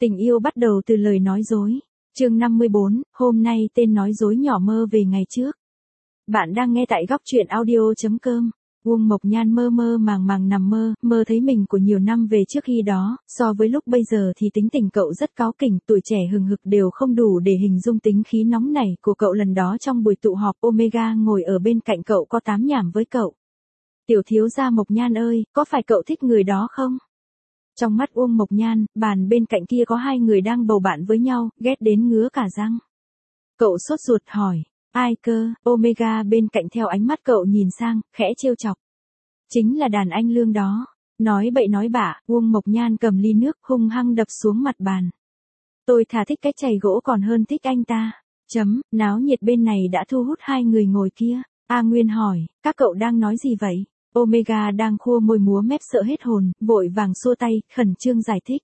Tình yêu bắt đầu từ lời nói dối. Chương 54, hôm nay tên nói dối nhỏ mơ về ngày trước. Bạn đang nghe tại góc truyện audio.com. Uông Mộc Nhan mơ mơ màng màng nằm mơ thấy mình của nhiều năm về trước khi đó, so với lúc bây giờ thì tính tình cậu rất cáu kỉnh, tuổi trẻ hừng hực đều không đủ để hình dung tính khí nóng nảy của cậu lần đó trong buổi tụ họp Omega ngồi ở bên cạnh cậu có tám nhảm với cậu. Tiểu thiếu gia Mộc Nhan ơi, có phải cậu thích người đó không? Trong mắt Uông Mộc Nhan, bàn bên cạnh kia có hai người đang bầu bạn với nhau, ghét đến ngứa cả răng. Cậu sốt ruột hỏi, ai cơ? Omega bên cạnh theo ánh mắt cậu nhìn sang, khẽ trêu chọc. Chính là đàn anh Lương đó. Nói bậy nói bạ, Uông Mộc Nhan cầm ly nước hung hăng đập xuống mặt bàn. Tôi thà thích cái chày gỗ còn hơn thích anh ta. Náo nhiệt bên này đã thu hút hai người ngồi kia. A Nguyên hỏi, các cậu đang nói gì vậy? Omega đang khua môi múa mép sợ hết hồn, vội vàng xua tay, khẩn trương giải thích.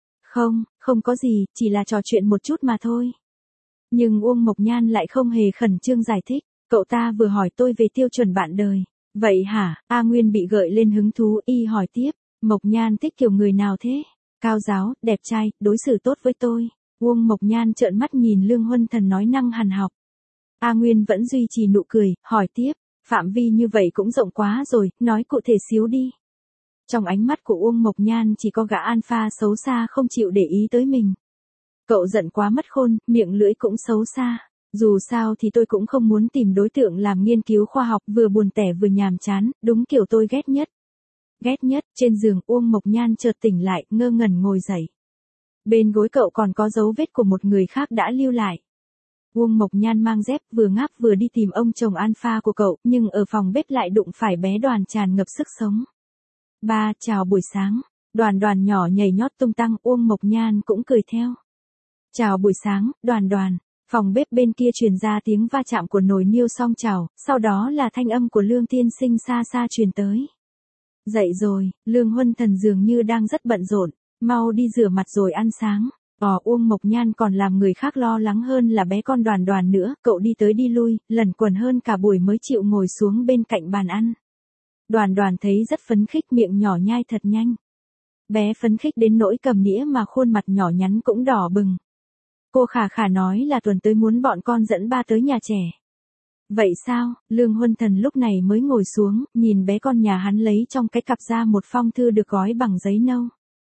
Không có gì, chỉ là trò chuyện một chút mà thôi. Nhưng Uông Mộc Nhan lại không hề khẩn trương giải thích, cậu ta vừa hỏi tôi về tiêu chuẩn bạn đời. Vậy hả? A Nguyên bị gợi lên hứng thú, y hỏi tiếp, Mộc Nhan thích kiểu người nào thế? Cao giáo, đẹp trai, đối xử tốt với tôi. Uông Mộc Nhan trợn mắt nhìn Lương Huân Thần nói năng hằn học. A Nguyên vẫn duy trì nụ cười, hỏi tiếp. Phạm vi như vậy cũng rộng quá rồi, nói cụ thể xíu đi. Trong ánh mắt của Uông Mộc Nhan chỉ có gã alpha xấu xa không chịu để ý tới mình. Cậu giận quá mất khôn, miệng lưỡi cũng xấu xa. Dù sao thì tôi cũng không muốn tìm đối tượng làm nghiên cứu khoa học vừa buồn tẻ vừa nhàm chán, đúng kiểu tôi ghét nhất. Ghét nhất, trên giường Uông Mộc Nhan chợt tỉnh lại, ngơ ngẩn ngồi dậy. Bên gối cậu còn có dấu vết của một người khác đã lưu lại. Uông Mộc Nhan mang dép vừa ngáp vừa đi tìm ông chồng alpha của cậu, nhưng ở phòng bếp lại đụng phải bé Đoàn tràn ngập sức sống. Ba, chào buổi sáng. Đoàn nhỏ nhảy nhót tung tăng, Uông Mộc Nhan cũng cười theo. Chào buổi sáng, Đoàn. Phòng bếp bên kia truyền ra tiếng va chạm của nồi niêu song chảo, sau đó là thanh âm của Lương tiên sinh xa xa truyền tới. Dậy rồi, Lương Huân Thần dường như đang rất bận rộn, mau đi rửa mặt rồi ăn sáng. Uông Mộc Nhan còn làm người khác lo lắng hơn là bé con Đoàn nữa, cậu đi tới đi lui, lần quần hơn cả buổi mới chịu ngồi xuống bên cạnh bàn ăn. Đoàn thấy rất phấn khích, miệng nhỏ nhai thật nhanh. Bé phấn khích đến nỗi cầm nĩa mà khuôn mặt nhỏ nhắn cũng đỏ bừng. Cô khà nói là tuần tới muốn bọn con dẫn ba tới nhà trẻ. Vậy sao? Lương Huân Thần lúc này mới ngồi xuống, nhìn bé con nhà hắn lấy trong cái cặp ra một phong thư được gói bằng giấy nâu.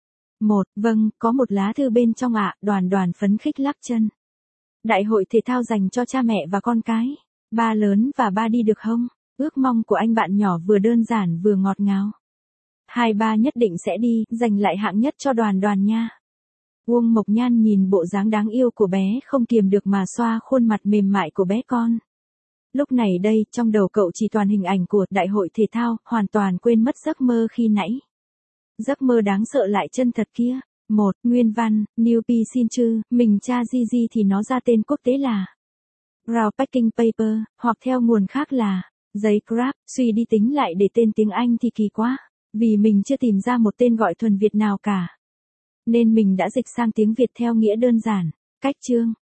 Vâng, có một lá thư bên trong ạ. Đoàn phấn khích lắc chân. Đại hội thể thao dành cho cha mẹ và con cái. Ba lớn và ba đi được không? Ước mong của anh bạn nhỏ vừa đơn giản vừa ngọt ngào. Hai ba nhất định sẽ đi, giành lại hạng nhất cho Đoàn nha. Uông Mộc Nhan nhìn bộ dáng đáng yêu của bé không kiềm được mà xoa khuôn mặt mềm mại của bé con. Lúc này đây, trong đầu cậu chỉ toàn hình ảnh của đại hội thể thao, hoàn toàn quên mất giấc mơ khi nãy. Giấc mơ đáng sợ lại chân thật kia. Nguyên văn, New P. xin chư, mình tra Gigi thì nó ra tên quốc tế là Brown Packing Paper, hoặc theo nguồn khác là giấy Crab. Suy đi tính lại để tên tiếng Anh thì kỳ quá, vì mình chưa tìm ra một tên gọi thuần Việt nào cả. Nên mình đã dịch sang tiếng Việt theo nghĩa đơn giản. Cách chương